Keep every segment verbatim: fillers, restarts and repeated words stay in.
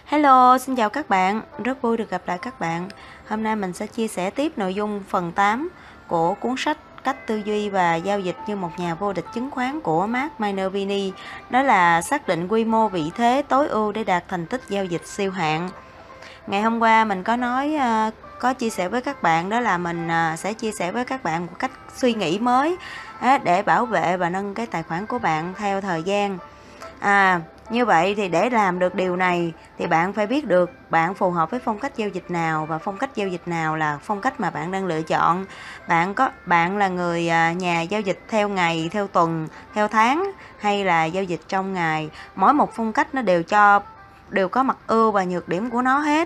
Hello, xin chào các bạn, rất vui được gặp lại các bạn. Hôm nay mình sẽ chia sẻ tiếp nội dung phần tám của cuốn sách Cách tư duy và giao dịch như một nhà vô địch chứng khoán của Mark Minervini. Đó là xác định quy mô vị thế tối ưu để đạt thành tích giao dịch siêu hạng. Ngày hôm qua mình có nói có chia sẻ với các bạn, đó là mình sẽ chia sẻ với các bạn một cách suy nghĩ mới để bảo vệ và nâng cái tài khoản của bạn theo thời gian. À, như vậy thì để làm được điều này thì bạn phải biết được bạn phù hợp với phong cách giao dịch nào, và phong cách giao dịch nào là phong cách mà bạn đang lựa chọn. Bạn có bạn là người nhà giao dịch theo ngày, theo tuần, theo tháng, hay là giao dịch trong ngày. Mỗi một phong cách nó đều cho đều có mặt ưu và nhược điểm của nó hết.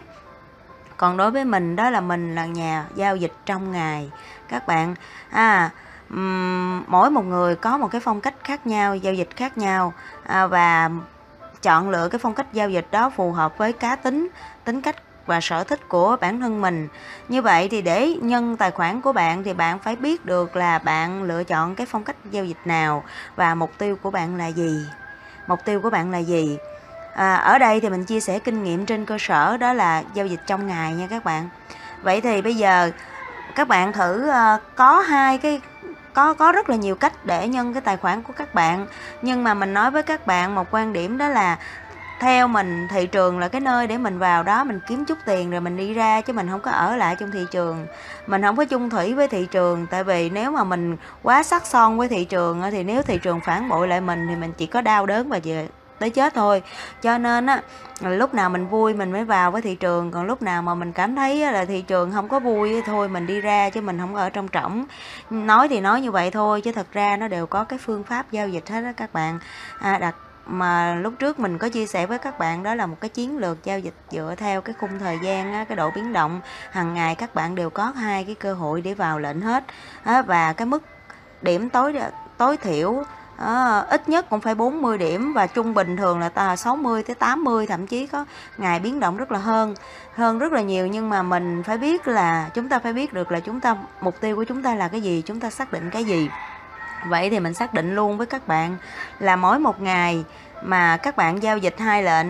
Còn đối với mình, đó là mình là nhà giao dịch trong ngày các bạn. À Uhm, mỗi một người có một cái phong cách khác nhau, giao dịch khác nhau, à, và chọn lựa cái phong cách giao dịch đó phù hợp với cá tính, tính cách và sở thích của bản thân mình. Như vậy thì để nhân tài khoản của bạn thì bạn phải biết được là bạn lựa chọn cái phong cách giao dịch nào và mục tiêu của bạn là gì. Mục tiêu của bạn là gì? À, ở đây thì mình chia sẻ kinh nghiệm trên cơ sở đó là giao dịch trong ngày nha các bạn. Vậy thì bây giờ các bạn thử uh, có hai cái Có, có rất là nhiều cách để nhân cái tài khoản của các bạn. Nhưng mà mình nói với các bạn một quan điểm, đó là theo mình, thị trường là cái nơi để mình vào đó mình kiếm chút tiền rồi mình đi ra, chứ mình không có ở lại trong thị trường. Mình không có chung thủy với thị trường. Tại vì nếu mà mình quá sắc son với thị trường thì nếu thị trường phản bội lại mình thì mình chỉ có đau đớn và về tới chết thôi. Cho nên á, lúc nào mình vui mình mới vào với thị trường, còn lúc nào mà mình cảm thấy là thị trường không có vui thôi mình đi ra, chứ mình không có ở trong trỏng. Nói thì nói như vậy thôi, chứ thật ra nó đều có cái phương pháp giao dịch hết đó các bạn. À, đặt mà lúc trước mình có chia sẻ với các bạn, đó là một cái chiến lược giao dịch dựa theo cái khung thời gian á, cái độ biến động hàng ngày. Các bạn đều có hai cái cơ hội để vào lệnh hết à, và cái mức điểm tối tối thiểu À, ít nhất cũng phải bốn mươi điểm, và trung bình thường là sáu mươi tới tám mươi, thậm chí có ngày biến động rất là hơn hơn rất là nhiều. Nhưng mà mình phải biết là chúng ta phải biết được là chúng ta mục tiêu của chúng ta là cái gì, chúng ta xác định cái gì. Vậy thì mình xác định luôn với các bạn là mỗi một ngày mà các bạn giao dịch hai lệnh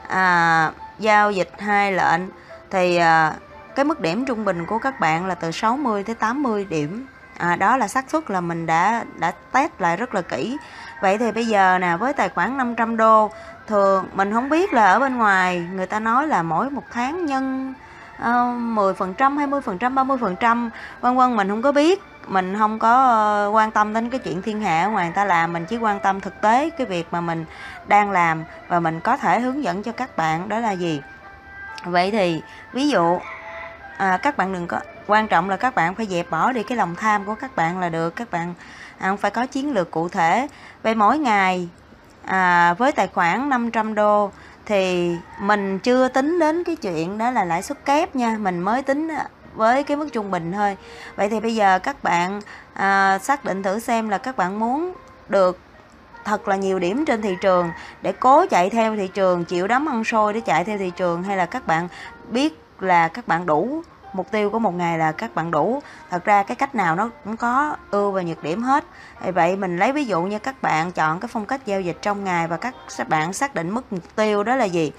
à, giao dịch hai lệnh thì à, cái mức điểm trung bình của các bạn là từ sáu mươi tới tám mươi điểm. À, đó là xác suất là mình đã đã test lại rất là kỹ. Vậy thì bây giờ nè, với tài khoản năm trăm đô, thường mình không biết là ở bên ngoài người ta nói là mỗi một tháng nhân uh, mười phần trăm, hai mươi phần trăm, ba mươi phần trăm vân vân, mình không có biết. Mình không có uh, quan tâm đến cái chuyện thiên hạ ở ngoài người ta làm, mình chỉ quan tâm thực tế cái việc mà mình đang làm và mình có thể hướng dẫn cho các bạn đó là gì. Vậy thì ví dụ à, các bạn đừng có, quan trọng là các bạn phải dẹp bỏ đi cái lòng tham của các bạn là được. Các bạn à, phải có chiến lược cụ thể. Vậy mỗi ngày à, với tài khoản năm trăm đô thì mình chưa tính đến cái chuyện đó là lãi suất kép nha, mình mới tính với cái mức trung bình thôi. Vậy thì bây giờ các bạn à, xác định thử xem là các bạn muốn được thật là nhiều điểm trên thị trường để cố chạy theo thị trường, chịu đấm ăn xôi để chạy theo thị trường, hay là các bạn biết là các bạn đủ, mục tiêu của một ngày là các bạn đủ. Thật ra cái cách nào nó cũng có ưu và nhược điểm hết. Vậy mình lấy ví dụ như các bạn chọn cái phong cách giao dịch trong ngày và các bạn xác định mức mục tiêu đó là gì,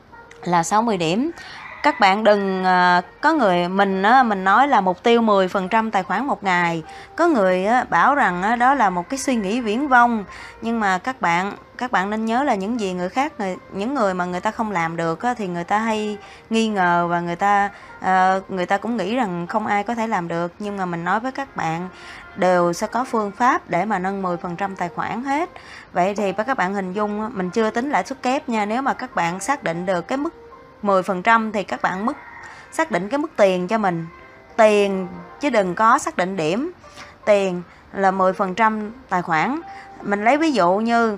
là sáu mươi điểm. Các bạn đừng có người mình mình nói là mục tiêu mười phần trăm tài khoản một ngày. Có người bảo rằng đó là một cái suy nghĩ viển vông, nhưng mà các bạn các bạn nên nhớ là những gì người khác, những người mà người ta không làm được thì người ta hay nghi ngờ, và người ta người ta cũng nghĩ rằng không ai có thể làm được. Nhưng mà mình nói với các bạn đều sẽ có phương pháp để mà nâng mười phần trăm tài khoản hết. Vậy thì các bạn hình dung, mình chưa tính lãi suất kép nha. Nếu mà các bạn xác định được cái mức mười phần trăm thì các bạn mức xác định cái mức tiền cho mình, tiền chứ đừng có xác định điểm. Tiền là mười phần trăm tài khoản. Mình lấy ví dụ như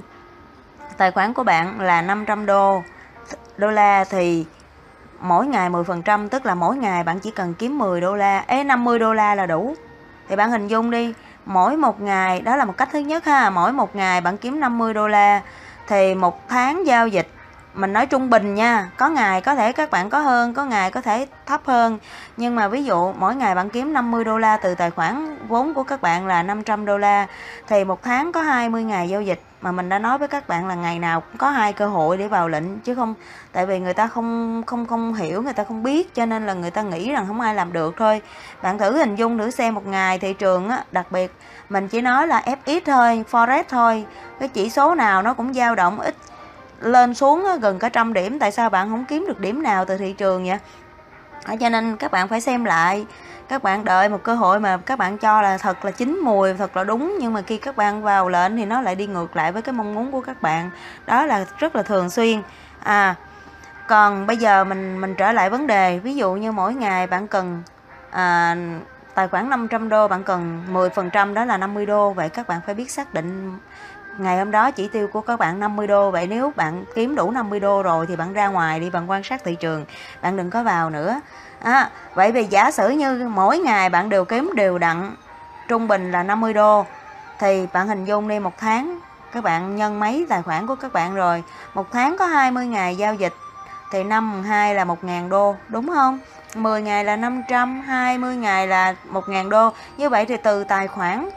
tài khoản của bạn là năm trăm đô đô la thì mỗi ngày mười phần trăm, tức là mỗi ngày bạn chỉ cần kiếm mười đô la, ấy năm mươi đô la là đủ. Thì bạn hình dung đi, mỗi một ngày, đó là một cách thứ nhất ha, mỗi một ngày bạn kiếm năm mươi đô la thì một tháng giao dịch mình nói trung bình nha, có ngày có thể các bạn có hơn, có ngày có thể thấp hơn. Nhưng mà ví dụ mỗi ngày bạn kiếm năm mươi đô la từ tài khoản vốn của các bạn là năm trăm đô la, thì một tháng có hai mươi ngày giao dịch. Mà mình đã nói với các bạn là ngày nào cũng có hai cơ hội để vào lệnh, chứ không, tại vì người ta không không không hiểu, người ta không biết, cho nên là người ta nghĩ rằng không ai làm được thôi. Bạn thử hình dung thử xem, một ngày thị trường á, đặc biệt mình chỉ nói là ép ích thôi, Forex thôi, cái chỉ số nào nó cũng dao động ít lên xuống á, gần cả trăm điểm. Tại sao bạn không kiếm được điểm nào từ thị trường vậy? Cho nên các bạn phải xem lại. Các bạn đợi một cơ hội mà các bạn cho là thật là chín mùi, thật là đúng, nhưng mà khi các bạn vào lệnh thì nó lại đi ngược lại với cái mong muốn của các bạn. Đó là rất là thường xuyên. À, còn bây giờ mình mình trở lại vấn đề. Ví dụ như mỗi ngày bạn cần à, tài khoản năm trăm đô, bạn cần mười phần trăm, đó là năm mươi đô. Vậy các bạn phải biết xác định ngày hôm đó chỉ tiêu của các bạn năm mươi đô. Vậy nếu bạn kiếm đủ năm mươi đô rồi thì bạn ra ngoài đi, bạn quan sát thị trường, bạn đừng có vào nữa. À, vậy vì giả sử như mỗi ngày bạn đều kiếm đều đặn trung bình là năm mươi đô, thì bạn hình dung đi, một tháng các bạn nhân mấy tài khoản của các bạn rồi. Một tháng có hai mươi ngày giao dịch thì năm hai là một nghìn đô, đúng không? mười ngày là năm trăm, hai mươi ngày là một nghìn đô. Như vậy thì từ tài khoản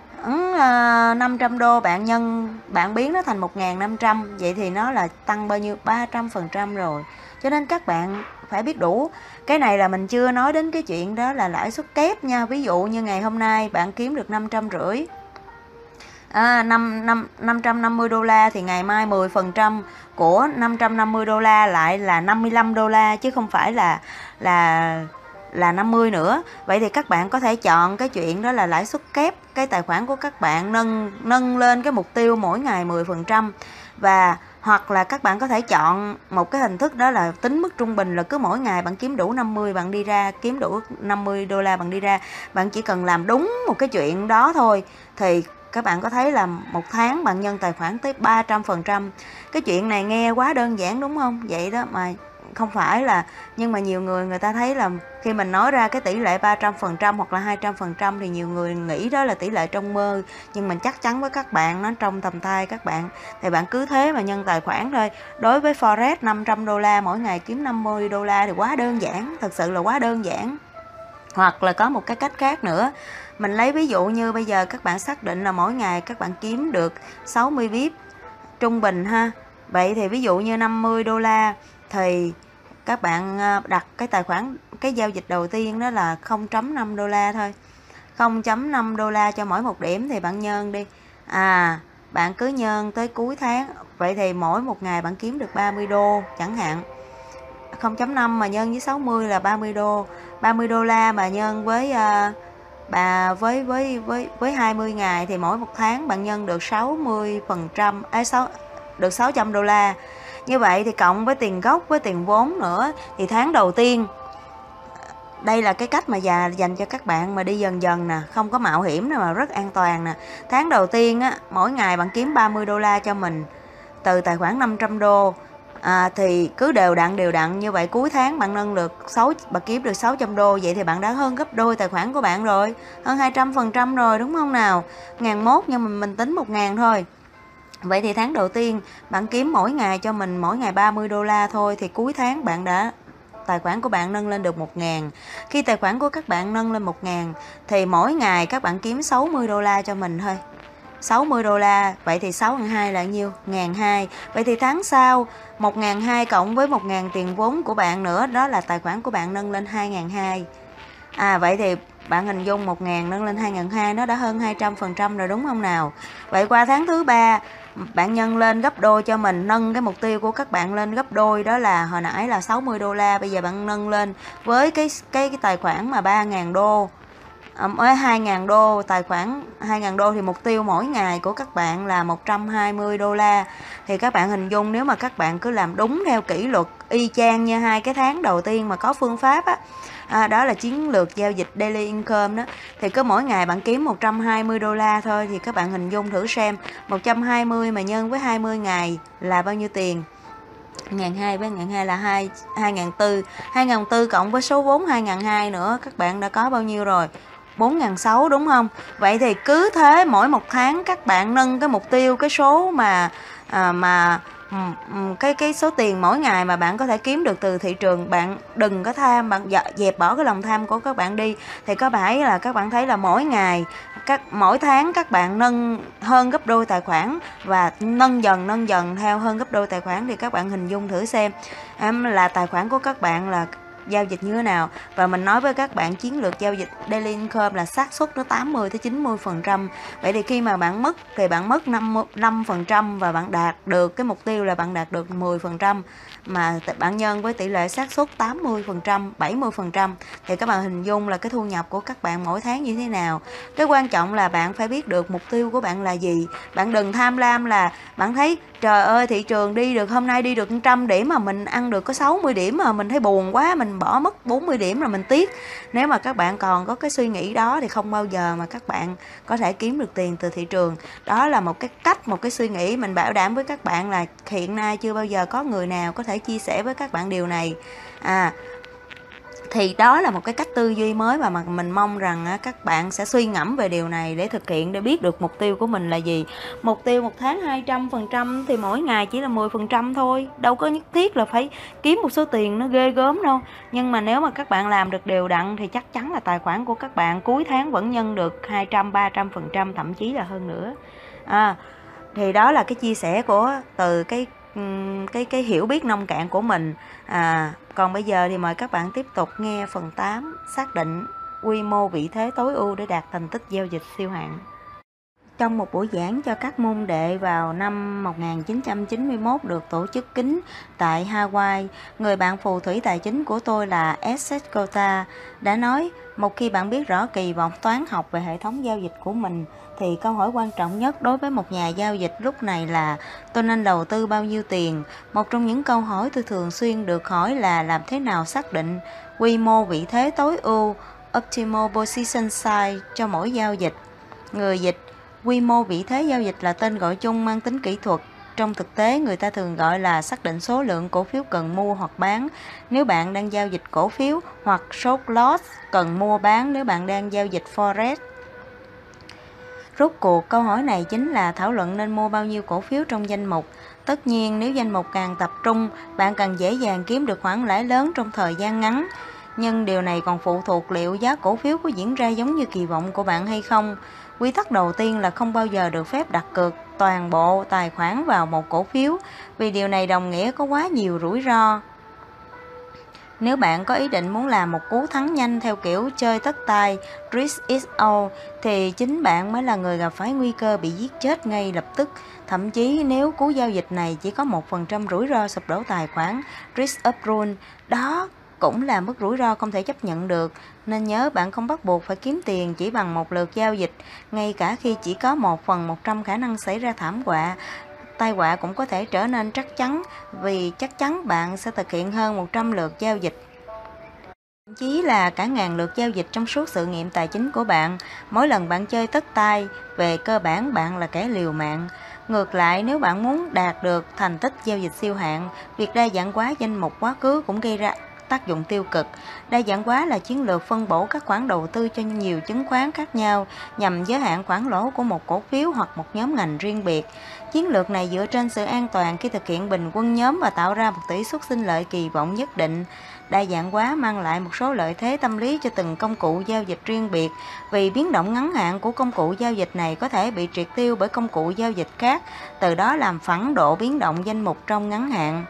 năm trăm đô bạn nhân, bạn biến nó thành một nghìn năm trăm, vậy thì nó là tăng bao nhiêu? ba trăm phần trăm rồi. Cho nên các bạn phải biết đủ. Cái này là mình chưa nói đến cái chuyện đó là lãi suất kép nha. Ví dụ như ngày hôm nay bạn kiếm được năm trăm rưỡi, à, năm trăm năm mươi đô la, thì ngày mai mười phần trăm của năm trăm năm mươi đô la lại là năm mươi lăm đô la, chứ không phải là là là năm mươi nữa. Vậy thì các bạn có thể chọn cái chuyện đó là lãi suất kép cái tài khoản của các bạn, nâng nâng lên cái mục tiêu mỗi ngày mười phần trăm. Và hoặc là các bạn có thể chọn một cái hình thức đó là tính mức trung bình, là cứ mỗi ngày bạn kiếm đủ năm mươi, bạn đi ra, kiếm đủ năm mươi đô la bạn đi ra. Bạn chỉ cần làm đúng một cái chuyện đó thôi, thì các bạn có thấy là một tháng bạn nhân tài khoản tới ba trăm phần trăm. Cái chuyện này nghe quá đơn giản đúng không? Vậy đó mà không phải là, nhưng mà nhiều người người ta thấy là khi mình nói ra cái tỷ lệ ba trăm phần trăm hoặc là hai trăm phần trăm thì nhiều người nghĩ đó là tỷ lệ trong mơ. Nhưng mình chắc chắn với các bạn nó trong tầm tay các bạn. Thì bạn cứ thế mà nhân tài khoản thôi. Đối với Forex năm trăm đô la mỗi ngày kiếm năm mươi đô la thì quá đơn giản, thật sự là quá đơn giản. Hoặc là có một cái cách khác nữa. Mình lấy ví dụ như bây giờ các bạn xác định là mỗi ngày các bạn kiếm được sáu mươi vip trung bình ha. Vậy thì ví dụ như năm mươi đô la thì các bạn đặt cái tài khoản, cái giao dịch đầu tiên đó là không phẩy năm đô la thôi. không phẩy năm đô la cho mỗi một điểm thì bạn nhân đi. À, bạn cứ nhân tới cuối tháng. Vậy thì mỗi một ngày bạn kiếm được ba mươi đô chẳng hạn. không phẩy năm mà nhân với sáu mươi là ba mươi đô. ba mươi đô la mà nhân với uh, bà với với với với hai mươi ngày thì mỗi một tháng bạn nhân được sáu mươi phần trăm, ấy sáu được sáu trăm đô la. Như vậy thì cộng với tiền gốc với tiền vốn nữa thì tháng đầu tiên, đây là cái cách mà già dành cho các bạn mà đi dần dần nè, không có mạo hiểm nè, mà rất an toàn nè. Tháng đầu tiên á, mỗi ngày bạn kiếm ba mươi đô la cho mình từ tài khoản năm trăm đô. À, thì cứ đều đặn đều đặn như vậy, cuối tháng bạn nâng được sáu, bạn kiếm được sáu trăm đô. Vậy thì bạn đã hơn gấp đôi tài khoản của bạn rồi, hơn hai trăm phần trăm rồi, đúng không nào? Ngàn mốt nhưng mà mình tính một ngàn thôi. Vậy thì tháng đầu tiên bạn kiếm mỗi ngày cho mình mỗi ngày ba mươi đô la thôi, thì cuối tháng bạn đã, tài khoản của bạn nâng lên được một ngàn. Khi tài khoản của các bạn nâng lên một ngàn thì mỗi ngày các bạn kiếm sáu mươi đô la cho mình thôi. sáu mươi đô la, vậy thì sáu nhân hai là nhiêu? một nghìn hai trăm. Vậy thì tháng sau một nghìn hai trăm cộng với một nghìn tiền vốn của bạn nữa, đó là tài khoản của bạn nâng lên hai nghìn hai trăm. À, vậy thì bạn hình dung một nghìn nâng lên hai nghìn hai trăm, nó đã hơn hai trăm phần trăm rồi, đúng không nào? Vậy qua tháng thứ ba bạn nhân lên gấp đôi cho mình, nâng cái mục tiêu của các bạn lên gấp đôi, đó là hồi nãy là sáu mươi đô la, bây giờ bạn nâng lên với cái cái, cái tài khoản mà ba nghìn đô. Với hai nghìn đô, tài khoản hai nghìn đô thì mục tiêu mỗi ngày của các bạn là một trăm hai mươi đô la. Thì các bạn hình dung nếu mà các bạn cứ làm đúng theo kỷ luật y chang như hai cái tháng đầu tiên mà có phương pháp á, à, đó là chiến lược giao dịch daily income đó, thì cứ mỗi ngày bạn kiếm một trăm hai mươi đô la thôi. Thì các bạn hình dung thử xem, một trăm hai mươi mà nhân với hai mươi ngày là bao nhiêu tiền? một nghìn hai trăm với một nghìn hai trăm là hai nghìn bốn trăm. hai nghìn bốn trăm cộng với số vốn hai nghìn hai trăm nữa, các bạn đã có bao nhiêu rồi? bốn nghìn sáu trăm, đúng không? Vậy thì cứ thế mỗi một tháng các bạn nâng cái mục tiêu, cái số mà à, mà Ừm, ừm, cái cái số tiền mỗi ngày mà bạn có thể kiếm được từ thị trường, bạn đừng có tham, bạn dẹp bỏ cái lòng tham của các bạn đi. Thì có phải là các bạn thấy là mỗi ngày, các mỗi tháng các bạn nâng hơn gấp đôi tài khoản và nâng dần nâng dần theo hơn gấp đôi tài khoản, thì các bạn hình dung thử xem em là tài khoản của các bạn là giao dịch như thế nào. Và mình nói với các bạn, chiến lược giao dịch daily income là xác suất nó tám mươi tới chín mươi phần trăm. Vậy thì khi mà bạn mất thì bạn mất năm phần trăm và bạn đạt được cái mục tiêu là bạn đạt được mười phần trăm, mà bạn nhân với tỷ lệ xác suất tám mươi phần trăm, bảy mươi phần trăm thì các bạn hình dung là cái thu nhập của các bạn mỗi tháng như thế nào. Cái quan trọng là bạn phải biết được mục tiêu của bạn là gì. Bạn đừng tham lam là bạn thấy trời ơi thị trường đi được, hôm nay đi được một trăm điểm mà mình ăn được có sáu mươi điểm mà mình thấy buồn quá, mình bỏ mất bốn mươi điểm là mình tiếc. Nếu mà các bạn còn có cái suy nghĩ đó thì không bao giờ mà các bạn có thể kiếm được tiền từ thị trường. Đó là một cái cách, một cái suy nghĩ mình bảo đảm với các bạn là hiện nay chưa bao giờ có người nào có thể chia sẻ với các bạn điều này. À thì đó là một cái cách tư duy mới mà mình mong rằng các bạn sẽ suy ngẫm về điều này để thực hiện, để biết được mục tiêu của mình là gì. Mục tiêu một tháng hai trăm phần trăm thì mỗi ngày chỉ là mười phần trăm thôi, đâu có nhất thiết là phải kiếm một số tiền nó ghê gớm đâu. Nhưng mà nếu mà các bạn làm được đều đặn thì chắc chắn là tài khoản của các bạn cuối tháng vẫn nhân được hai trăm, ba trăm phần trăm, thậm chí là hơn nữa. À, thì đó là cái chia sẻ của từ cái cái cái hiểu biết nông cạn của mình. À, còn bây giờ thì mời các bạn tiếp tục nghe phần tám, xác định quy mô vị thế tối ưu để đạt thành tích giao dịch siêu hạng. Trong một buổi giảng cho các môn đệ vào năm một nghìn chín trăm chín mươi mốt được tổ chức kín tại Hawaii, người bạn phù thủy tài chính của tôi là Seth Godin đã nói, một khi bạn biết rõ kỳ vọng toán học về hệ thống giao dịch của mình, thì câu hỏi quan trọng nhất đối với một nhà giao dịch lúc này là tôi nên đầu tư bao nhiêu tiền. Một trong những câu hỏi tôi thường xuyên được hỏi là làm thế nào xác định quy mô vị thế tối ưu, optimal position size cho mỗi giao dịch. Người dịch: quy mô vị thế giao dịch là tên gọi chung mang tính kỹ thuật. Trong thực tế, người ta thường gọi là xác định số lượng cổ phiếu cần mua hoặc bán nếu bạn đang giao dịch cổ phiếu, hoặc short loss cần mua bán nếu bạn đang giao dịch forex. Rốt cuộc, câu hỏi này chính là thảo luận nên mua bao nhiêu cổ phiếu trong danh mục. Tất nhiên, nếu danh mục càng tập trung, bạn càng dễ dàng kiếm được khoản lãi lớn trong thời gian ngắn. Nhưng điều này còn phụ thuộc liệu giá cổ phiếu có diễn ra giống như kỳ vọng của bạn hay không. Quy tắc đầu tiên là không bao giờ được phép đặt cược toàn bộ tài khoản vào một cổ phiếu, vì điều này đồng nghĩa có quá nhiều rủi ro. Nếu bạn có ý định muốn làm một cú thắng nhanh theo kiểu chơi tất tay, risk is all, thì chính bạn mới là người gặp phải nguy cơ bị giết chết ngay lập tức. Thậm chí nếu cú giao dịch này chỉ có một phần trăm rủi ro sụp đổ tài khoản, risk up run, đó cũng là mức rủi ro không thể chấp nhận được. Nên nhớ, bạn không bắt buộc phải kiếm tiền chỉ bằng một lượt giao dịch, ngay cả khi chỉ có một phần một trăm khả năng xảy ra thảm họa. Tai họa cũng có thể trở nên chắc chắn, vì chắc chắn bạn sẽ thực hiện hơn một trăm lượt giao dịch, thậm chí là cả ngàn lượt giao dịch trong suốt sự nghiệp tài chính của bạn. Mỗi lần bạn chơi tất tay, về cơ bản bạn là kẻ liều mạng. Ngược lại, nếu bạn muốn đạt được thành tích giao dịch siêu hạng, việc đa dạng hóa danh mục quá khứ cũng gây ra tác dụng tiêu cực. Đa dạng hóa là chiến lược phân bổ các khoản đầu tư cho nhiều chứng khoán khác nhau nhằm giới hạn khoản lỗ của một cổ phiếu hoặc một nhóm ngành riêng biệt. Chiến lược này dựa trên sự an toàn khi thực hiện bình quân nhóm và tạo ra một tỷ suất sinh lợi kỳ vọng nhất định. Đa dạng hóa mang lại một số lợi thế tâm lý cho từng công cụ giao dịch riêng biệt, vì biến động ngắn hạn của công cụ giao dịch này có thể bị triệt tiêu bởi công cụ giao dịch khác, từ đó làm phản độ biến động danh mục trong ngắn hạn.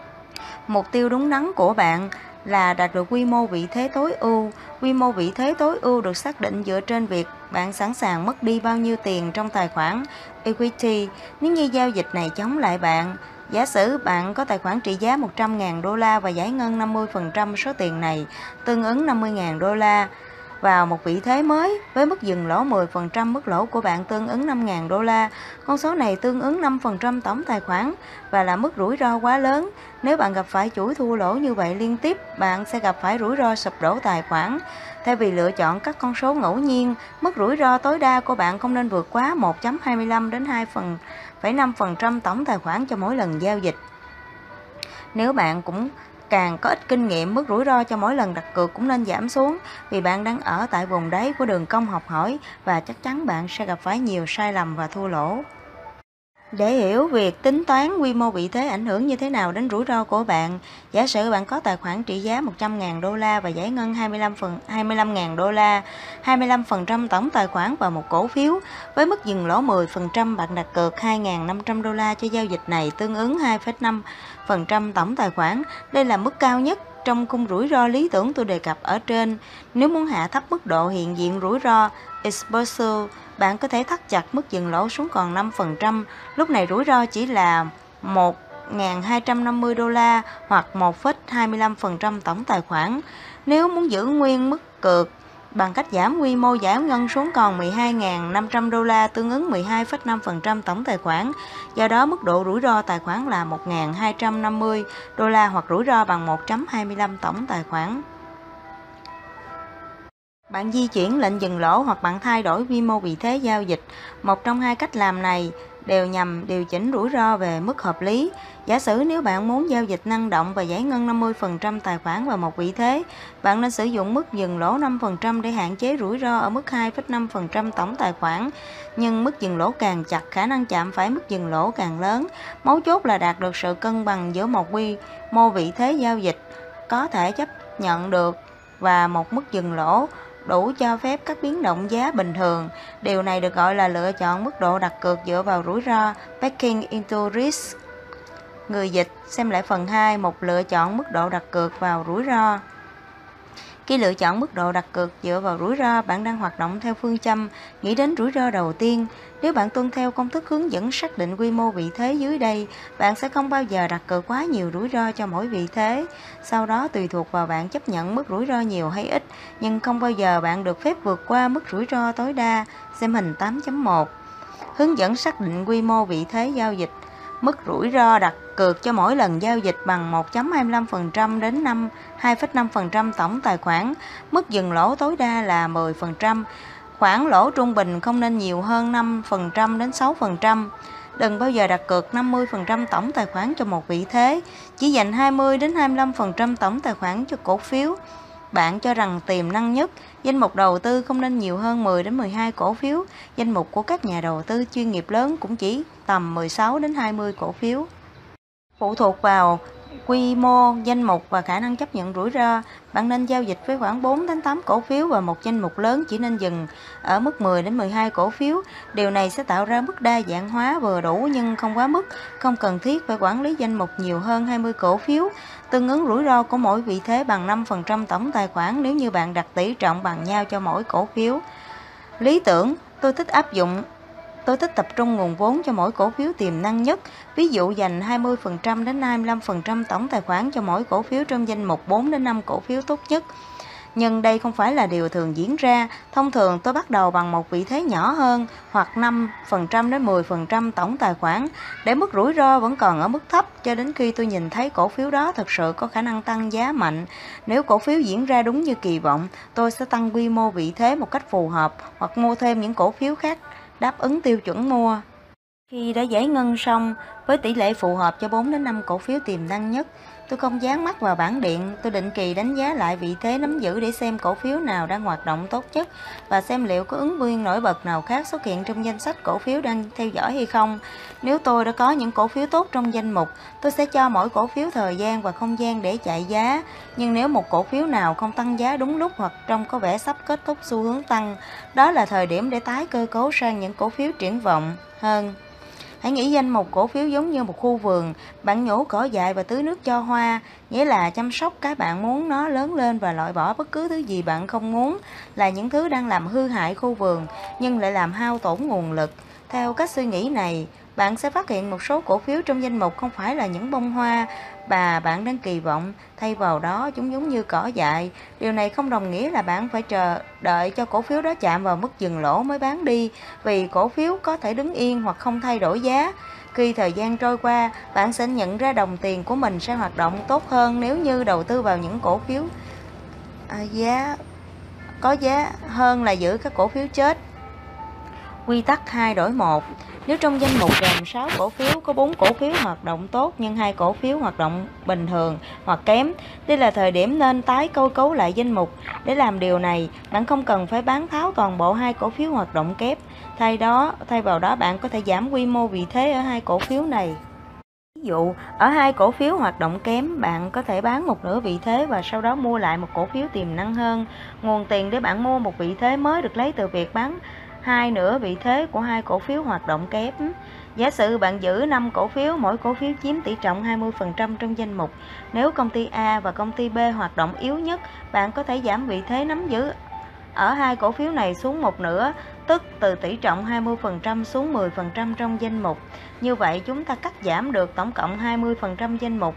Mục tiêu đúng đắn của bạn là đạt được quy mô vị thế tối ưu. Quy mô vị thế tối ưu được xác định dựa trên việc bạn sẵn sàng mất đi bao nhiêu tiền trong tài khoản equity nếu như giao dịch này chống lại bạn. Giả sử bạn có tài khoản trị giá một trăm nghìn đô la và giải ngân năm mươi phần trăm số tiền này, tương ứng năm mươi nghìn đô la, vào một vị thế mới với mức dừng lỗ mười phần trăm mức lỗ của bạn tương ứng năm nghìn đô la. Con số này tương ứng năm phần trăm tổng tài khoản và là mức rủi ro quá lớn. Nếu bạn gặp phải chuỗi thua lỗ như vậy liên tiếp, bạn sẽ gặp phải rủi ro sụp đổ tài khoản. Thay vì lựa chọn các con số ngẫu nhiên, mức rủi ro tối đa của bạn không nên vượt quá một phẩy hai mươi lăm đến hai phẩy năm phần trăm tổng tài khoản cho mỗi lần giao dịch. Nếu bạn cũng càng có ít kinh nghiệm, mức rủi ro cho mỗi lần đặt cược cũng nên giảm xuống, vì bạn đang ở tại vùng đáy của đường cong học hỏi và chắc chắn bạn sẽ gặp phải nhiều sai lầm và thua lỗ. Để hiểu việc tính toán quy mô vị thế ảnh hưởng như thế nào đến rủi ro của bạn, giả sử bạn có tài khoản trị giá một trăm nghìn đô la và giải ngân hai mươi lăm phần hai mươi lăm nghìn đô la, hai mươi lăm phần trăm tổng tài khoản vào một cổ phiếu, với mức dừng lỗ mười phần trăm, bạn đặt cược hai nghìn năm trăm đô la cho giao dịch này, tương ứng hai phẩy năm phần trăm tổng tài khoản. Đây là mức cao nhất trong khung rủi ro lý tưởng tôi đề cập ở trên. Nếu muốn hạ thấp mức độ hiện diện rủi ro exposure, bạn có thể thắt chặt mức dừng lỗ xuống còn năm phần trăm. Lúc này rủi ro chỉ là một nghìn hai trăm năm mươi đô la hoặc một phẩy hai mươi lăm phần trăm tổng tài khoản. Nếu muốn giữ nguyên mức cược bằng cách giảm quy mô giải ngân xuống còn mười hai nghìn năm trăm đô la, tương ứng mười hai phẩy năm phần trăm tổng tài khoản. Do đó mức độ rủi ro tài khoản là một nghìn hai trăm năm mươi đô la hoặc rủi ro bằng một phẩy hai mươi lăm tổng tài khoản. Bạn di chuyển lệnh dừng lỗ hoặc bạn thay đổi quy mô vị thế giao dịch. Một trong hai cách làm này đều nhằm điều chỉnh rủi ro về mức hợp lý. Giả sử nếu bạn muốn giao dịch năng động và giải ngân năm mươi phần trăm tài khoản vào một vị thế, bạn nên sử dụng mức dừng lỗ năm phần trăm để hạn chế rủi ro ở mức hai phẩy năm phần trăm tổng tài khoản. Nhưng mức dừng lỗ càng chặt, khả năng chạm phải mức dừng lỗ càng lớn. Mấu chốt là đạt được sự cân bằng giữa một quy mô vị thế giao dịch có thể chấp nhận được và một mức dừng lỗ đủ cho phép các biến động giá bình thường. Điều này được gọi là lựa chọn mức độ đặt cược dựa vào rủi ro, backing into risk. Người dịch xem lại phần hai, một lựa chọn mức độ đặt cược vào rủi ro. Khi lựa chọn mức độ đặt cược dựa vào rủi ro, bạn đang hoạt động theo phương châm nghĩ đến rủi ro đầu tiên. Nếu bạn tuân theo công thức hướng dẫn xác định quy mô vị thế dưới đây, bạn sẽ không bao giờ đặt cược quá nhiều rủi ro cho mỗi vị thế. Sau đó tùy thuộc vào bạn chấp nhận mức rủi ro nhiều hay ít, nhưng không bao giờ bạn được phép vượt qua mức rủi ro tối đa. Xem hình tám chấm một. Hướng dẫn xác định quy mô vị thế giao dịch. Mức rủi ro đặt cược cho mỗi lần giao dịch bằng một phẩy hai mươi lăm phần trăm đến hai phẩy năm phần trăm tổng tài khoản. Mức dừng lỗ tối đa là mười phần trăm. Khoản lỗ trung bình không nên nhiều hơn năm phần trăm đến sáu phần trăm. Đừng bao giờ đặt cược năm mươi phần trăm tổng tài khoản cho một vị thế, chỉ dành hai mươi đến hai mươi lăm phần trăm tổng tài khoản cho cổ phiếu bạn cho rằng tiềm năng nhất. Danh mục đầu tư không nên nhiều hơn mười đến mười hai cổ phiếu. Danh mục của các nhà đầu tư chuyên nghiệp lớn cũng chỉ tầm mười sáu đến hai mươi cổ phiếu. Phụ thuộc vào quy mô, danh mục và khả năng chấp nhận rủi ro, bạn nên giao dịch với khoảng bốn đến tám cổ phiếu và một danh mục lớn chỉ nên dừng ở mức mười đến mười hai cổ phiếu. Điều này sẽ tạo ra mức đa dạng hóa vừa đủ nhưng không quá mức, không cần thiết phải quản lý danh mục nhiều hơn hai mươi cổ phiếu. Tương ứng rủi ro của mỗi vị thế bằng năm phần trăm tổng tài khoản nếu như bạn đặt tỷ trọng bằng nhau cho mỗi cổ phiếu. Lý tưởng, tôi thích áp dụng Tôi thích tập trung nguồn vốn cho mỗi cổ phiếu tiềm năng nhất, ví dụ dành hai mươi phần trăm đến hai mươi lăm phần trăm tổng tài khoản cho mỗi cổ phiếu trong danh mục bốn đến năm cổ phiếu tốt nhất. Nhưng đây không phải là điều thường diễn ra. Thông thường tôi bắt đầu bằng một vị thế nhỏ hơn hoặc năm phần trăm đến mười phần trăm tổng tài khoản để mức rủi ro vẫn còn ở mức thấp cho đến khi tôi nhìn thấy cổ phiếu đó thực sự có khả năng tăng giá mạnh. Nếu cổ phiếu diễn ra đúng như kỳ vọng, tôi sẽ tăng quy mô vị thế một cách phù hợp hoặc mua thêm những cổ phiếu khác đáp ứng tiêu chuẩn mua. Khi đã giải ngân xong với tỷ lệ phù hợp cho bốn đến năm cổ phiếu tiềm năng nhất, tôi không dán mắt vào bảng điện. Tôi định kỳ đánh giá lại vị thế nắm giữ để xem cổ phiếu nào đang hoạt động tốt nhất và xem liệu có ứng viên nổi bật nào khác xuất hiện trong danh sách cổ phiếu đang theo dõi hay không. Nếu tôi đã có những cổ phiếu tốt trong danh mục, tôi sẽ cho mỗi cổ phiếu thời gian và không gian để chạy giá. Nhưng nếu một cổ phiếu nào không tăng giá đúng lúc hoặc trông có vẻ sắp kết thúc xu hướng tăng, đó là thời điểm để tái cơ cấu sang những cổ phiếu triển vọng hơn. Hãy nghĩ danh mục cổ phiếu giống như một khu vườn, bạn nhổ cỏ dại và tưới nước cho hoa, nghĩa là chăm sóc cái bạn muốn nó lớn lên và loại bỏ bất cứ thứ gì bạn không muốn là những thứ đang làm hư hại khu vườn nhưng lại làm hao tổn nguồn lực. Theo cách suy nghĩ này, bạn sẽ phát hiện một số cổ phiếu trong danh mục không phải là những bông hoa mà bạn đang kỳ vọng, thay vào đó chúng giống như cỏ dại. Điều này không đồng nghĩa là bạn phải chờ đợi cho cổ phiếu đó chạm vào mức dừng lỗ mới bán đi, vì cổ phiếu có thể đứng yên hoặc không thay đổi giá. Khi thời gian trôi qua, bạn sẽ nhận ra đồng tiền của mình sẽ hoạt động tốt hơn nếu như đầu tư vào những cổ phiếu à, giá có giá hơn là giữ các cổ phiếu chết. Quy tắc hai đổi một. Nếu trong danh mục gồm sáu cổ phiếu, có bốn cổ phiếu hoạt động tốt nhưng hai cổ phiếu hoạt động bình thường hoặc kém, đây là thời điểm nên tái cơ cấu lại danh mục. Để làm điều này, bạn không cần phải bán tháo toàn bộ hai cổ phiếu hoạt động kém. Thay đó, thay vào đó bạn có thể giảm quy mô vị thế ở hai cổ phiếu này. Ví dụ, ở hai cổ phiếu hoạt động kém, bạn có thể bán một nửa vị thế và sau đó mua lại một cổ phiếu tiềm năng hơn. Nguồn tiền để bạn mua một vị thế mới được lấy từ việc bán hai nửa vị thế của hai cổ phiếu hoạt động kém. Giả sử bạn giữ năm cổ phiếu, mỗi cổ phiếu chiếm tỷ trọng hai mươi phần trăm trong danh mục. Nếu công ty A và công ty B hoạt động yếu nhất, bạn có thể giảm vị thế nắm giữ ở hai cổ phiếu này xuống một nửa, tức từ tỷ trọng hai mươi phần trăm xuống mười phần trăm trong danh mục. Như vậy chúng ta cắt giảm được tổng cộng hai mươi phần trăm danh mục,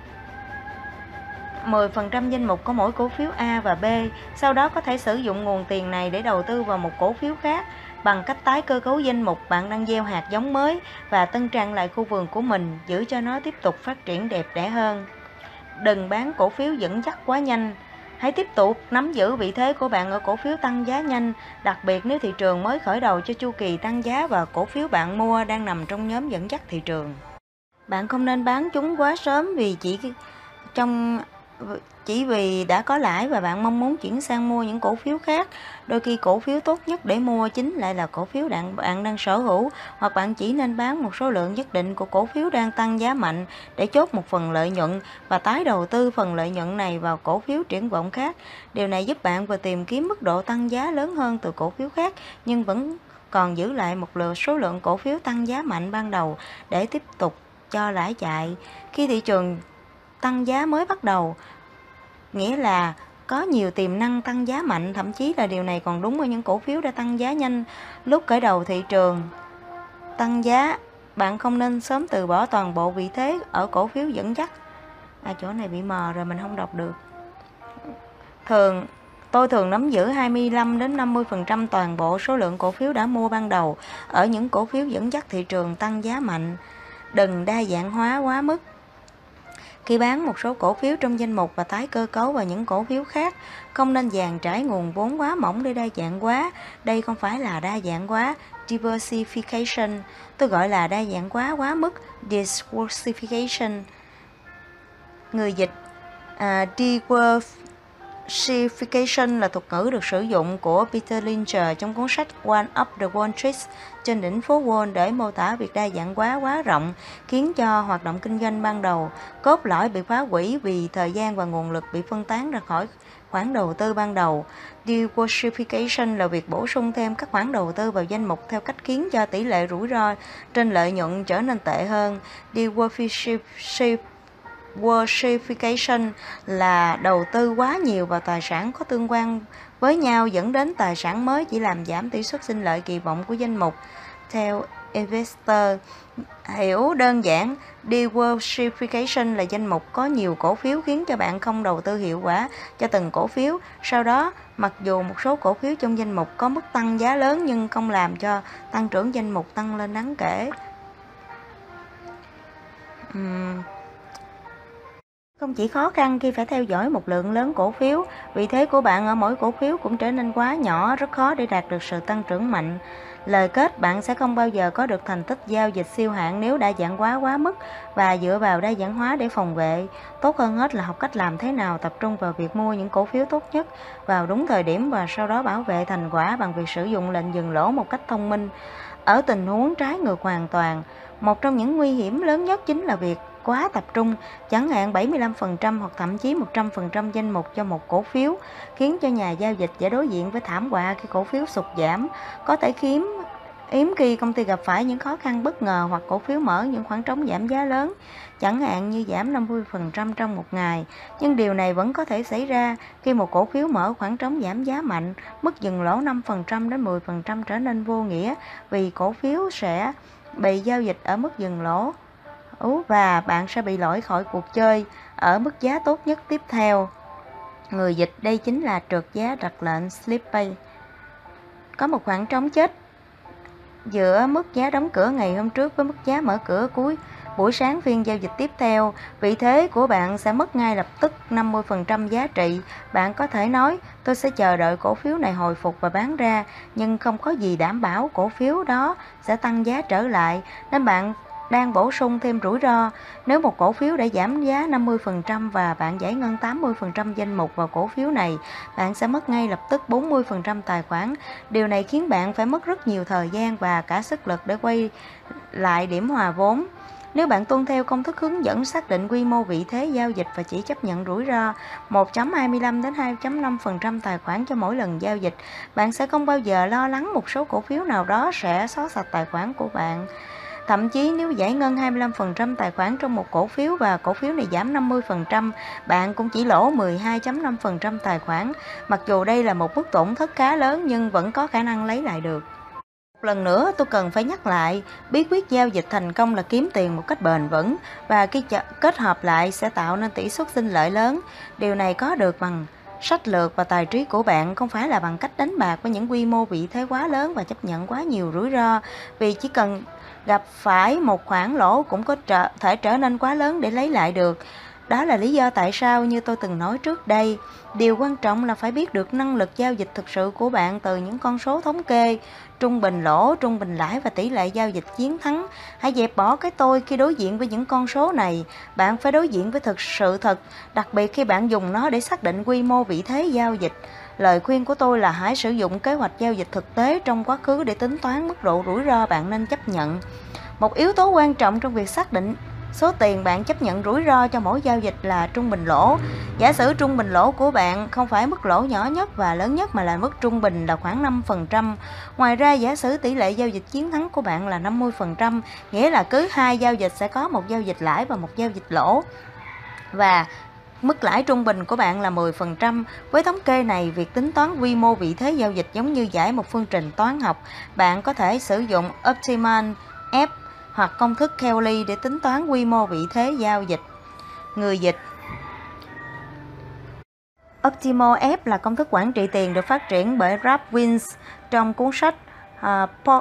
mười phần trăm danh mục của mỗi cổ phiếu A và B. Sau đó có thể sử dụng nguồn tiền này để đầu tư vào một cổ phiếu khác. Bằng cách tái cơ cấu danh mục, bạn đang gieo hạt giống mới và tân trang lại khu vườn của mình, giữ cho nó tiếp tục phát triển đẹp đẽ hơn. Đừng bán cổ phiếu dẫn dắt quá nhanh. Hãy tiếp tục nắm giữ vị thế của bạn ở cổ phiếu tăng giá nhanh, đặc biệt nếu thị trường mới khởi đầu cho chu kỳ tăng giá và cổ phiếu bạn mua đang nằm trong nhóm dẫn dắt thị trường. Bạn không nên bán chúng quá sớm vì chỉ trong chỉ vì đã có lãi và bạn mong muốn chuyển sang mua những cổ phiếu khác. Đôi khi cổ phiếu tốt nhất để mua chính lại là cổ phiếu bạn bạn đang sở hữu, hoặc bạn chỉ nên bán một số lượng nhất định của cổ phiếu đang tăng giá mạnh để chốt một phần lợi nhuận và tái đầu tư phần lợi nhuận này vào cổ phiếu triển vọng khác. Điều này giúp bạn vừa tìm kiếm mức độ tăng giá lớn hơn từ cổ phiếu khác nhưng vẫn còn giữ lại một lượng số lượng cổ phiếu tăng giá mạnh ban đầu để tiếp tục cho lãi chạy. Khi thị trường tăng giá mới bắt đầu, nghĩa là có nhiều tiềm năng tăng giá mạnh, thậm chí là điều này còn đúng ở những cổ phiếu đã tăng giá nhanh. Lúc khởi đầu thị trường tăng giá, bạn không nên sớm từ bỏ toàn bộ vị thế ở cổ phiếu dẫn dắt. À, chỗ này bị mờ rồi mình không đọc được. Thường Tôi thường nắm giữ hai mươi lăm đến năm mươi phần trăm toàn bộ số lượng cổ phiếu đã mua ban đầu ở những cổ phiếu dẫn dắt thị trường tăng giá mạnh. Đừng đa dạng hóa quá mức. Khi bán một số cổ phiếu trong danh mục và tái cơ cấu vào những cổ phiếu khác, không nên dàn trải nguồn vốn quá mỏng để đa dạng quá. Đây không phải là đa dạng quá, diversification. Tôi gọi là đa dạng quá quá mức, diversification. Người dịch à, diversification là thuật ngữ được sử dụng của Peter Lynch trong cuốn sách One Up the Wall Street, trên đỉnh phố Wall, để mô tả việc đa dạng hóa quá rộng khiến cho hoạt động kinh doanh ban đầu cốt lõi bị phá hủy vì thời gian và nguồn lực bị phân tán ra khỏi khoản đầu tư ban đầu. Diversification là việc bổ sung thêm các khoản đầu tư vào danh mục theo cách khiến cho tỷ lệ rủi ro trên lợi nhuận trở nên tệ hơn. Diversification là đầu tư quá nhiều vào tài sản có tương quan với nhau, dẫn đến tài sản mới chỉ làm giảm tỷ suất sinh lợi kỳ vọng của danh mục. Theo investor, hiểu đơn giản, diversification là danh mục có nhiều cổ phiếu khiến cho bạn không đầu tư hiệu quả cho từng cổ phiếu. Sau đó, mặc dù một số cổ phiếu trong danh mục có mức tăng giá lớn nhưng không làm cho tăng trưởng danh mục tăng lên đáng kể. Uhm. Không chỉ khó khăn khi phải theo dõi một lượng lớn cổ phiếu, vị thế của bạn ở mỗi cổ phiếu cũng trở nên quá nhỏ, rất khó để đạt được sự tăng trưởng mạnh. Lời kết, bạn sẽ không bao giờ có được thành tích giao dịch siêu hạng nếu đa dạng hóa quá mức và dựa vào đa dạng hóa để phòng vệ. Tốt hơn hết là học cách làm thế nào tập trung vào việc mua những cổ phiếu tốt nhất vào đúng thời điểm và sau đó bảo vệ thành quả bằng việc sử dụng lệnh dừng lỗ một cách thông minh. Ở tình huống trái ngược hoàn toàn, một trong những nguy hiểm lớn nhất chính là việc quá tập trung, chẳng hạn bảy mươi lăm phần trăm hoặc thậm chí một trăm phần trăm danh mục cho một cổ phiếu, khiến cho nhà giao dịch phải đối diện với thảm họa khi cổ phiếu sụt giảm. Có thể hiếm hiếm khi công ty gặp phải những khó khăn bất ngờ hoặc cổ phiếu mở những khoảng trống giảm giá lớn, chẳng hạn như giảm năm mươi phần trăm trong một ngày. Nhưng điều này vẫn có thể xảy ra khi một cổ phiếu mở khoảng trống giảm giá mạnh, mức dừng lỗ năm phần trăm đến mười phần trăm trở nên vô nghĩa vì cổ phiếu sẽ bị giao dịch ở mức dừng lỗ và bạn sẽ bị loại khỏi cuộc chơi ở mức giá tốt nhất tiếp theo. Người dịch, đây chính là trượt giá đặt lệnh slip pay. Có một khoảng trống chết giữa mức giá đóng cửa ngày hôm trước với mức giá mở cửa cuối Buổi sáng phiên giao dịch tiếp theo, vị thế của bạn sẽ mất ngay lập tức năm mươi phần trăm giá trị. Bạn có thể nói, tôi sẽ chờ đợi cổ phiếu này hồi phục và bán ra, nhưng không có gì đảm bảo cổ phiếu đó sẽ tăng giá trở lại, nên bạn đang bổ sung thêm rủi ro. Nếu một cổ phiếu đã giảm giá năm mươi phần trăm và bạn giải ngân tám mươi phần trăm danh mục vào cổ phiếu này, bạn sẽ mất ngay lập tức bốn mươi phần trăm tài khoản. Điều này khiến bạn phải mất rất nhiều thời gian và cả sức lực để quay lại điểm hòa vốn. Nếu bạn tuân theo công thức hướng dẫn xác định quy mô vị thế giao dịch và chỉ chấp nhận rủi ro một phẩy hai mươi lăm đến hai phẩy năm phần trăm tài khoản cho mỗi lần giao dịch, bạn sẽ không bao giờ lo lắng một số cổ phiếu nào đó sẽ xóa sạch tài khoản của bạn. Thậm chí nếu giải ngân hai mươi lăm phần trăm tài khoản trong một cổ phiếu và cổ phiếu này giảm năm mươi phần trăm, bạn cũng chỉ lỗ mười hai phẩy năm phần trăm tài khoản. Mặc dù đây là một mức tổn thất khá lớn nhưng vẫn có khả năng lấy lại được. Một lần nữa tôi cần phải nhắc lại, bí quyết giao dịch thành công là kiếm tiền một cách bền vững và khi kết hợp lại sẽ tạo nên tỷ suất sinh lợi lớn. Điều này có được bằng sách lược và tài trí của bạn, không phải là bằng cách đánh bạc với những quy mô vị thế quá lớn và chấp nhận quá nhiều rủi ro, vì chỉ cần gặp phải một khoản lỗ cũng có trở, thể trở nên quá lớn để lấy lại được. Đó là lý do tại sao, như tôi từng nói trước đây, điều quan trọng là phải biết được năng lực giao dịch thực sự của bạn từ những con số thống kê, trung bình lỗ, trung bình lãi và tỷ lệ giao dịch chiến thắng. Hãy dẹp bỏ cái tôi khi đối diện với những con số này. Bạn phải đối diện với thực sự thật, đặc biệt khi bạn dùng nó để xác định quy mô vị thế giao dịch. Lời khuyên của tôi là hãy sử dụng kế hoạch giao dịch thực tế trong quá khứ để tính toán mức độ rủi ro bạn nên chấp nhận. Một yếu tố quan trọng trong việc xác định số tiền bạn chấp nhận rủi ro cho mỗi giao dịch là trung bình lỗ. Giả sử trung bình lỗ của bạn không phải mức lỗ nhỏ nhất và lớn nhất mà là mức trung bình là khoảng năm phần trăm. Ngoài ra, giả sử tỷ lệ giao dịch chiến thắng của bạn là năm mươi phần trăm, nghĩa là cứ hai giao dịch sẽ có một giao dịch lãi và một giao dịch lỗ. Và mức lãi trung bình của bạn là mười phần trăm. Với thống kê này, việc tính toán quy mô vị thế giao dịch giống như giải một phương trình toán học. Bạn có thể sử dụng Optimal F hoặc công thức Kelly để tính toán quy mô vị thế giao dịch. Người dịch. Optimal F là công thức quản trị tiền được phát triển bởi Ralph Wills trong cuốn sách uh,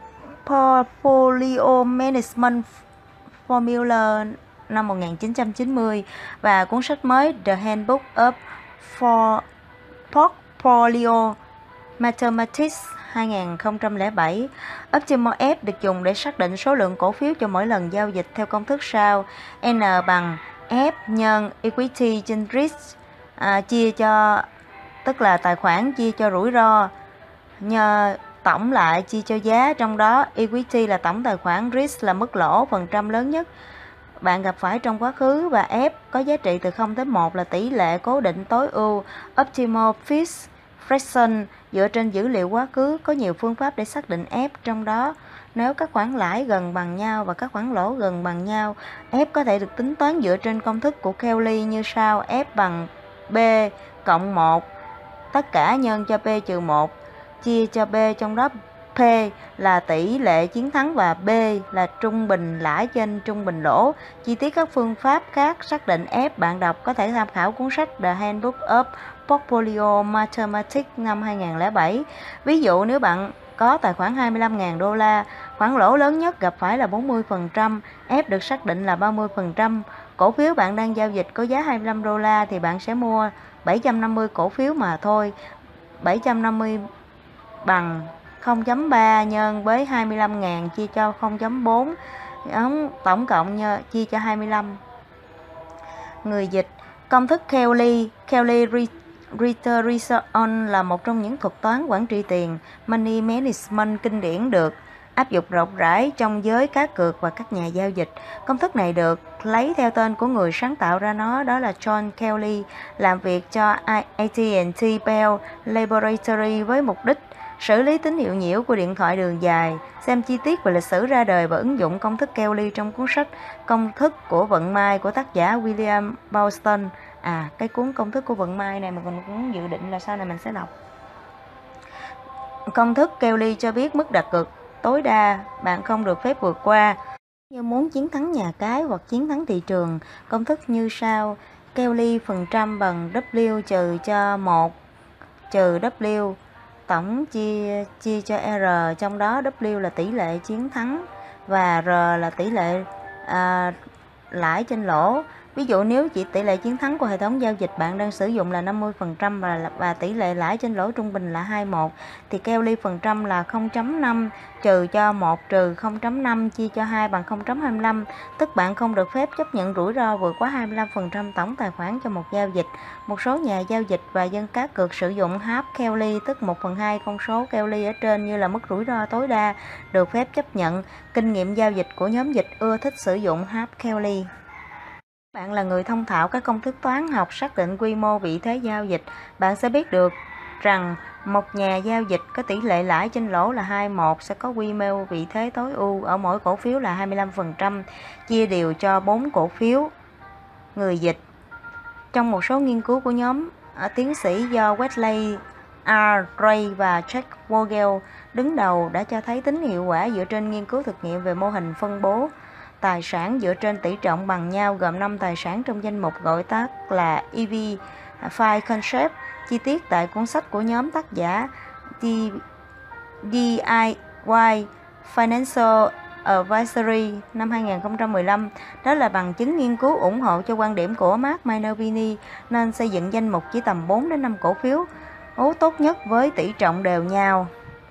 Portfolio Management Formula năm một nghìn chín trăm chín mươi và cuốn sách mới The Handbook of For Portfolio Mathematics hai nghìn không trăm lẻ bảy. Optimal F được dùng để xác định số lượng cổ phiếu cho mỗi lần giao dịch theo công thức sau: N bằng F nhân equity trên risk, à, chia cho tức là tài khoản chia cho rủi ro, nhờ tổng lại chia cho giá, trong đó equity là tổng tài khoản, risk là mức lỗ phần trăm lớn nhất bạn gặp phải trong quá khứ, và F có giá trị từ không tới một là tỷ lệ cố định tối ưu. Optimal Fixed Fraction dựa trên dữ liệu quá khứ, có nhiều phương pháp để xác định F, trong đó nếu các khoản lãi gần bằng nhau và các khoản lỗ gần bằng nhau, F có thể được tính toán dựa trên công thức của Kelly như sau: F bằng B cộng một tất cả nhân cho P trừ một chia cho B, trong đó P là tỷ lệ chiến thắng và B là trung bình lãi trên trung bình lỗ. Chi tiết các phương pháp khác xác định F bạn đọc có thể tham khảo cuốn sách The Handbook of Portfolio Mathematics năm hai nghìn không trăm lẻ bảy. Ví dụ nếu bạn có tài khoản hai mươi lăm nghìn đô la, khoản lỗ lớn nhất gặp phải là bốn mươi phần trăm, F được xác định là ba mươi phần trăm. Cổ phiếu bạn đang giao dịch có giá hai mươi lăm đô la thì bạn sẽ mua bảy trăm năm mươi cổ phiếu mà thôi. bảy trăm năm mươi bằng không phẩy ba nhân với hai mươi lăm nghìn chia cho không phẩy bốn, tổng cộng như, chia cho hai mươi lăm. Người dịch. Công thức Kelly Kelly Return là một trong những thuật toán quản trị tiền money management kinh điển được áp dụng rộng rãi trong giới cá cược và các nhà giao dịch. Công thức này được lấy theo tên của người sáng tạo ra nó, đó là John Kelly, làm việc cho a tê and tê Bell Laboratory với mục đích xử lý tín hiệu nhiễu của điện thoại đường dài. Xem chi tiết về lịch sử ra đời và ứng dụng công thức Kelly trong cuốn sách Công thức của vận may của tác giả William Boston. À, cái cuốn Công thức của vận may này mà mình cũng dự định là sau này mình sẽ đọc. Công thức Kelly cho biết mức đặt cược tối đa bạn không được phép vượt qua. Như muốn chiến thắng nhà cái hoặc chiến thắng thị trường, công thức như sau: Kelly phần trăm bằng W trừ cho một trừ W tổng chia chia cho R, trong đó W là tỷ lệ chiến thắng và R là tỷ lệ à, lãi trên lỗ. Ví dụ nếu chỉ tỷ lệ chiến thắng của hệ thống giao dịch bạn đang sử dụng là năm mươi phần trăm và, và tỷ lệ lãi trên lỗ trung bình là hai mươi mốt, thì Kelly phần trăm là không phẩy năm trừ cho một trừ không phẩy năm chia cho hai bằng không phẩy hai mươi lăm, tức bạn không được phép chấp nhận rủi ro vượt quá hai mươi lăm phần trăm tổng tài khoản cho một giao dịch. Một số nhà giao dịch và dân cá cược sử dụng half Kelly, tức một phần hai con số Kelly ở trên như là mức rủi ro tối đa được phép chấp nhận. Kinh nghiệm giao dịch của nhóm dịch ưa thích sử dụng half Kelly. Bạn là người thông thạo các công thức toán học xác định quy mô vị thế giao dịch, bạn sẽ biết được rằng một nhà giao dịch có tỷ lệ lãi trên lỗ là hai mươi mốt sẽ có quy mô vị thế tối ưu ở mỗi cổ phiếu là hai mươi lăm phần trăm, chia đều cho bốn cổ phiếu người dịch. Trong một số nghiên cứu của nhóm tiến sĩ do Wesley R. Ray và Jack Vogel đứng đầu đã cho thấy tính hiệu quả dựa trên nghiên cứu thực nghiệm về mô hình phân bố tài sản dựa trên tỷ trọng bằng nhau gồm năm tài sản trong danh mục gọi tắt là E V Five Concept. Chi tiết tại cuốn sách của nhóm tác giả D I Y Financial Advisory năm hai nghìn không trăm mười lăm. Đó là bằng chứng nghiên cứu ủng hộ cho quan điểm của Mark Minervini nên xây dựng danh mục chỉ tầm bốn đến năm cổ phiếu ố tốt nhất với tỷ trọng đều nhau.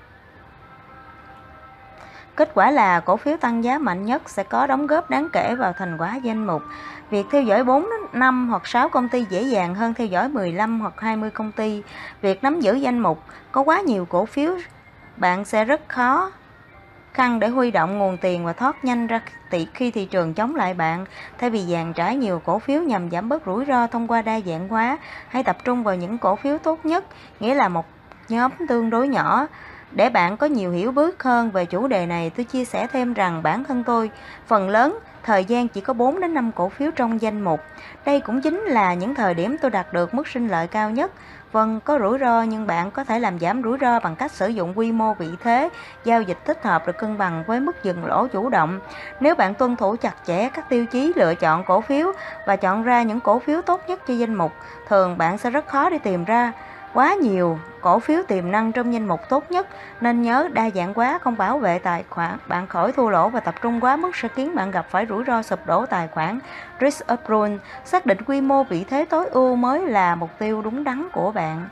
Kết quả là cổ phiếu tăng giá mạnh nhất sẽ có đóng góp đáng kể vào thành quả danh mục. Việc theo dõi bốn, năm hoặc sáu công ty dễ dàng hơn theo dõi mười lăm hoặc hai mươi công ty. Việc nắm giữ danh mục có quá nhiều cổ phiếu, bạn sẽ rất khó khăn để huy động nguồn tiền và thoát nhanh ra khi thị trường chống lại bạn. Thay vì dàn trải nhiều cổ phiếu nhằm giảm bớt rủi ro thông qua đa dạng hóa, hãy tập trung vào những cổ phiếu tốt nhất, nghĩa là một nhóm tương đối nhỏ. Để bạn có nhiều hiểu biết hơn về chủ đề này, tôi chia sẻ thêm rằng bản thân tôi phần lớn thời gian chỉ có bốn đến năm cổ phiếu trong danh mục. Đây cũng chính là những thời điểm tôi đạt được mức sinh lợi cao nhất. Vâng, có rủi ro nhưng bạn có thể làm giảm rủi ro bằng cách sử dụng quy mô vị thế giao dịch thích hợp được cân bằng với mức dừng lỗ chủ động. Nếu bạn tuân thủ chặt chẽ các tiêu chí lựa chọn cổ phiếu và chọn ra những cổ phiếu tốt nhất cho danh mục, thường bạn sẽ rất khó để tìm ra quá nhiều cổ phiếu tiềm năng trong danh mục tốt nhất. Nên nhớ, đa dạng hóa không bảo vệ tài khoản bạn khỏi thua lỗ và tập trung quá mức sẽ khiến bạn gặp phải rủi ro sụp đổ tài khoản. Risk up rule, xác định quy mô vị thế tối ưu mới là mục tiêu đúng đắn của bạn.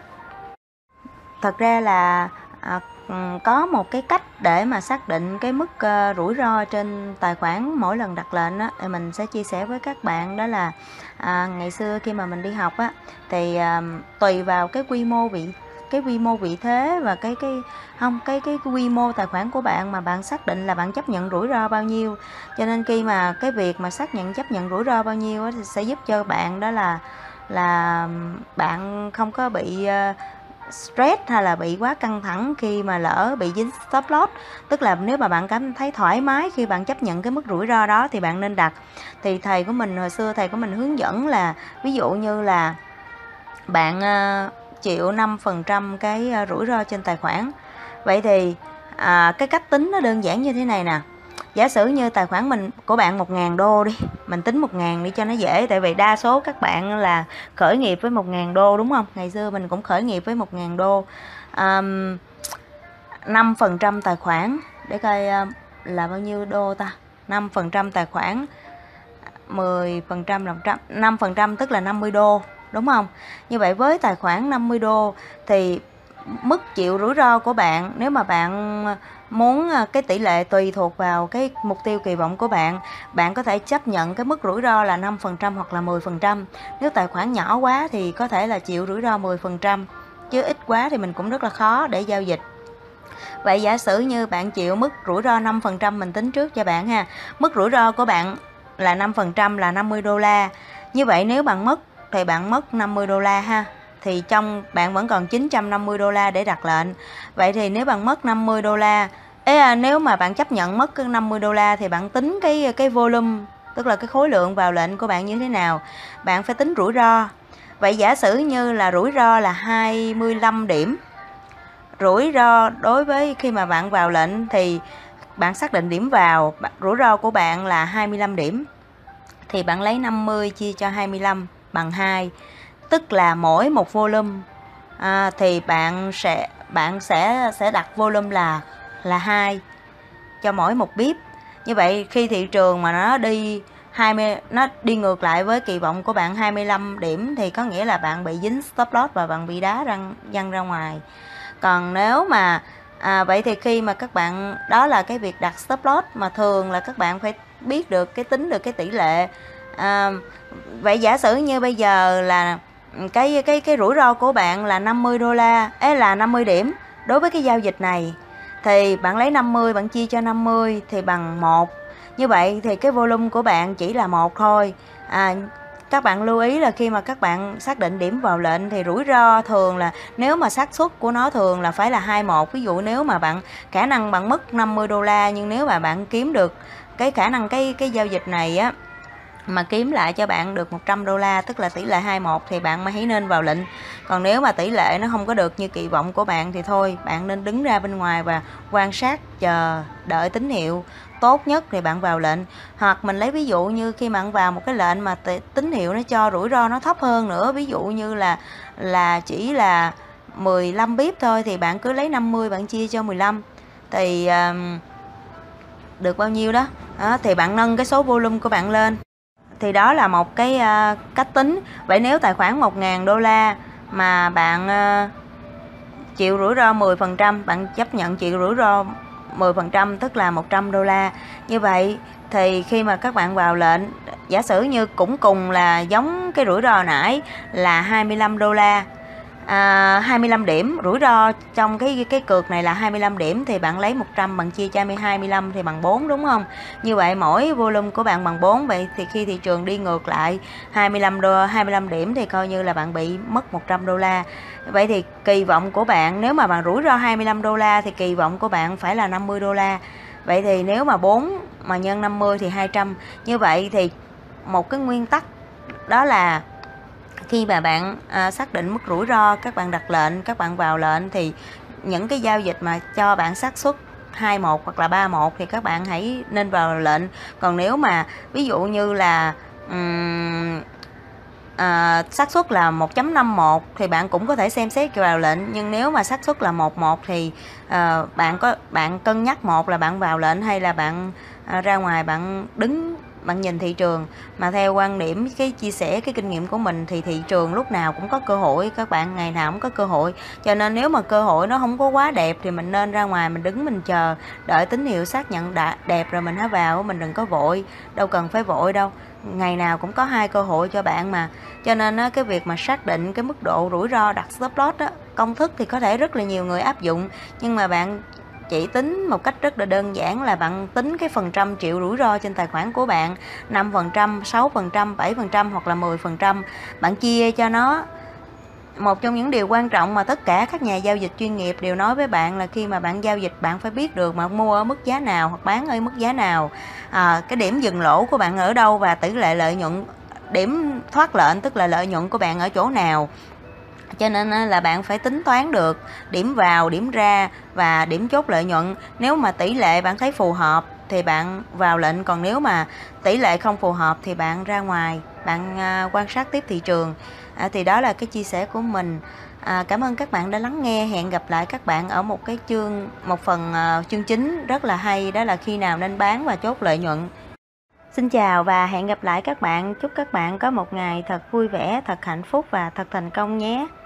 Thật ra là à, có một cái cách để mà xác định cái mức uh, rủi ro trên tài khoản mỗi lần đặt lệnh á, thì mình sẽ chia sẻ với các bạn. Đó là à, ngày xưa khi mà mình đi học á, thì à, tùy vào cái quy mô vị cái quy mô vị thế và cái cái không cái cái quy mô tài khoản của bạn mà bạn xác định là bạn chấp nhận rủi ro bao nhiêu. Cho nên khi mà cái việc mà xác nhận chấp nhận rủi ro bao nhiêu á, thì sẽ giúp cho bạn đó là là bạn không có bị uh, stress hay là bị quá căng thẳng khi mà lỡ bị dính stop loss. Tức là nếu mà bạn cảm thấy thoải mái khi bạn chấp nhận cái mức rủi ro đó thì bạn nên đặt. Thì thầy của mình hồi xưa thầy của mình hướng dẫn là ví dụ như là bạn uh, chịu năm phần trăm cái uh, rủi ro trên tài khoản. Vậy thì à, cái cách tính nó đơn giản như thế này nè. Giả sử như tài khoản mình của bạn một ngàn đô đi, mình tính một ngàn đi cho nó dễ. Tại vì đa số các bạn là khởi nghiệp với một ngàn đô đúng không? Ngày xưa mình cũng khởi nghiệp với một ngàn đô. um, năm phần trăm tài khoản, để coi uh, là bao nhiêu đô ta. Năm phần trăm tài khoản, mười phần trăm là một trăm, năm phần trăm tức là năm mươi đô, đúng không? Như vậy với tài khoản năm mươi đô thì mức chịu rủi ro của bạn, nếu mà bạn muốn cái tỷ lệ tùy thuộc vào cái mục tiêu kỳ vọng của bạn, bạn có thể chấp nhận cái mức rủi ro là năm phần trăm hoặc là mười phần trăm. Nếu tài khoản nhỏ quá thì có thể là chịu rủi ro mười phần trăm, chứ ít quá thì mình cũng rất là khó để giao dịch. Vậy giả sử như bạn chịu mức rủi ro năm phần trăm, mình tính trước cho bạn ha. Mức rủi ro của bạn là năm phần trăm là năm mươi đô la. Như vậy nếu bạn mất thì bạn mất năm mươi đô la ha. Thì trong bạn vẫn còn chín trăm năm mươi đô la để đặt lệnh. Vậy thì nếu bạn mất năm mươi đô la, ê, à, nếu mà bạn chấp nhận mất cái năm mươi đô la thì bạn tính cái cái volume, tức là cái khối lượng vào lệnh của bạn như thế nào. Bạn phải tính rủi ro. Vậy giả sử như là rủi ro là hai mươi lăm điểm. Rủi ro đối với khi mà bạn vào lệnh thì bạn xác định điểm vào, rủi ro của bạn là hai mươi lăm điểm. Thì bạn lấy năm mươi chia cho hai mươi lăm bằng hai. Tức là mỗi một volume à, thì bạn sẽ bạn sẽ sẽ đặt volume là là hai cho mỗi một pip. Như vậy khi thị trường mà nó đi hai mươi nó đi ngược lại với kỳ vọng của bạn hai mươi lăm điểm thì có nghĩa là bạn bị dính stop loss và bạn bị đá răng văng ra ngoài. Còn nếu mà à, vậy thì khi mà các bạn, đó là cái việc đặt stop loss, mà thường là các bạn phải biết được cái tính được cái tỷ lệ. À, vậy giả sử như bây giờ là cái cái cái rủi ro của bạn là năm mươi đô la, ấy là năm mươi điểm đối với cái giao dịch này, thì bạn lấy năm mươi bạn chia cho năm mươi thì bằng một. Như vậy thì cái volume của bạn chỉ là một thôi. À, các bạn lưu ý là khi mà các bạn xác định điểm vào lệnh thì rủi ro thường là, nếu mà xác suất của nó thường là phải là hai một. Ví dụ nếu mà bạn khả năng bạn mất năm mươi đô la, nhưng nếu mà bạn kiếm được cái khả năng cái cái giao dịch này á mà kiếm lại cho bạn được một trăm đô la, tức là tỷ lệ hai một, thì bạn mới hãy nên vào lệnh. Còn nếu mà tỷ lệ nó không có được như kỳ vọng của bạn thì thôi, bạn nên đứng ra bên ngoài và quan sát, chờ đợi tín hiệu tốt nhất thì bạn vào lệnh. Hoặc mình lấy ví dụ như khi bạn vào một cái lệnh mà tín hiệu nó cho rủi ro nó thấp hơn nữa, ví dụ như là là chỉ là mười lăm pip thôi, thì bạn cứ lấy năm mươi bạn chia cho mười lăm thì uh, được bao nhiêu đó. Đó thì bạn nâng cái số volume của bạn lên. Thì đó là một cái uh, cách tính. Vậy nếu tài khoản một nghìn đô la mà bạn uh, chịu rủi ro mười phần trăm, bạn chấp nhận chịu rủi ro mười phần trăm tức là một trăm đô la. Như vậy thì khi mà các bạn vào lệnh, giả sử như cũng cùng là giống cái rủi ro nãy là hai mươi lăm đô la, à, hai mươi lăm điểm, rủi ro trong cái cái cược này là hai mươi lăm điểm, thì bạn lấy một trăm bạn chia cho hai mươi lăm thì bằng bốn, đúng không? Như vậy mỗi volume của bạn bằng bốn. Vậy thì khi thị trường đi ngược lại hai mươi lăm đô hai mươi lăm điểm thì coi như là bạn bị mất một trăm đô la. Vậy thì kỳ vọng của bạn, nếu mà bạn rủi ro hai mươi lăm đô la thì kỳ vọng của bạn phải là năm mươi đô la. Vậy thì nếu mà bốn mà nhân năm mươi thì hai trăm. Như vậy thì một cái nguyên tắc đó là khi mà bạn à, xác định mức rủi ro, các bạn đặt lệnh, các bạn vào lệnh, thì những cái giao dịch mà cho bạn xác suất hai một hoặc là ba một thì các bạn hãy nên vào lệnh. Còn nếu mà ví dụ như là um, à, xác suất là một chấm năm một thì bạn cũng có thể xem xét vào lệnh. Nhưng nếu mà xác suất là một một thì à, bạn có bạn cân nhắc, một là bạn vào lệnh hay là bạn à, ra ngoài bạn đứng bạn nhìn thị trường. Mà theo quan điểm, cái chia sẻ cái kinh nghiệm của mình thì thị trường lúc nào cũng có cơ hội, các bạn, ngày nào cũng có cơ hội. Cho nên nếu mà cơ hội nó không có quá đẹp thì mình nên ra ngoài mình đứng mình chờ, đợi tín hiệu xác nhận đã đẹp rồi mình hãy vào, mình đừng có vội, đâu cần phải vội đâu. Ngày nào cũng có hai cơ hội cho bạn mà. Cho nên á, cái việc mà xác định cái mức độ rủi ro đặt stop loss á, công thức thì có thể rất là nhiều người áp dụng, nhưng mà bạn chỉ tính một cách rất là đơn giản là bạn tính cái phần trăm chịu rủi ro trên tài khoản của bạn, năm phần trăm, sáu phần trăm, bảy phần trăm hoặc là mười phần trăm. Bạn chia cho nó. Một trong những điều quan trọng mà tất cả các nhà giao dịch chuyên nghiệp đều nói với bạn là khi mà bạn giao dịch, bạn phải biết được mà mua ở mức giá nào hoặc bán ở mức giá nào, à, cái điểm dừng lỗ của bạn ở đâu và tỷ lệ lợi nhuận, điểm thoát lệnh tức là lợi nhuận của bạn ở chỗ nào. Cho nên là bạn phải tính toán được điểm vào, điểm ra và điểm chốt lợi nhuận. Nếu mà tỷ lệ bạn thấy phù hợp thì bạn vào lệnh, còn nếu mà tỷ lệ không phù hợp thì bạn ra ngoài, bạn quan sát tiếp thị trường. À, thì đó là cái chia sẻ của mình. À, cảm ơn các bạn đã lắng nghe. Hẹn gặp lại các bạn ở một cái chương, một phần uh, chương chính rất là hay, đó là khi nào nên bán và chốt lợi nhuận. Xin chào và hẹn gặp lại các bạn. Chúc các bạn có một ngày thật vui vẻ, thật hạnh phúc và thật thành công nhé.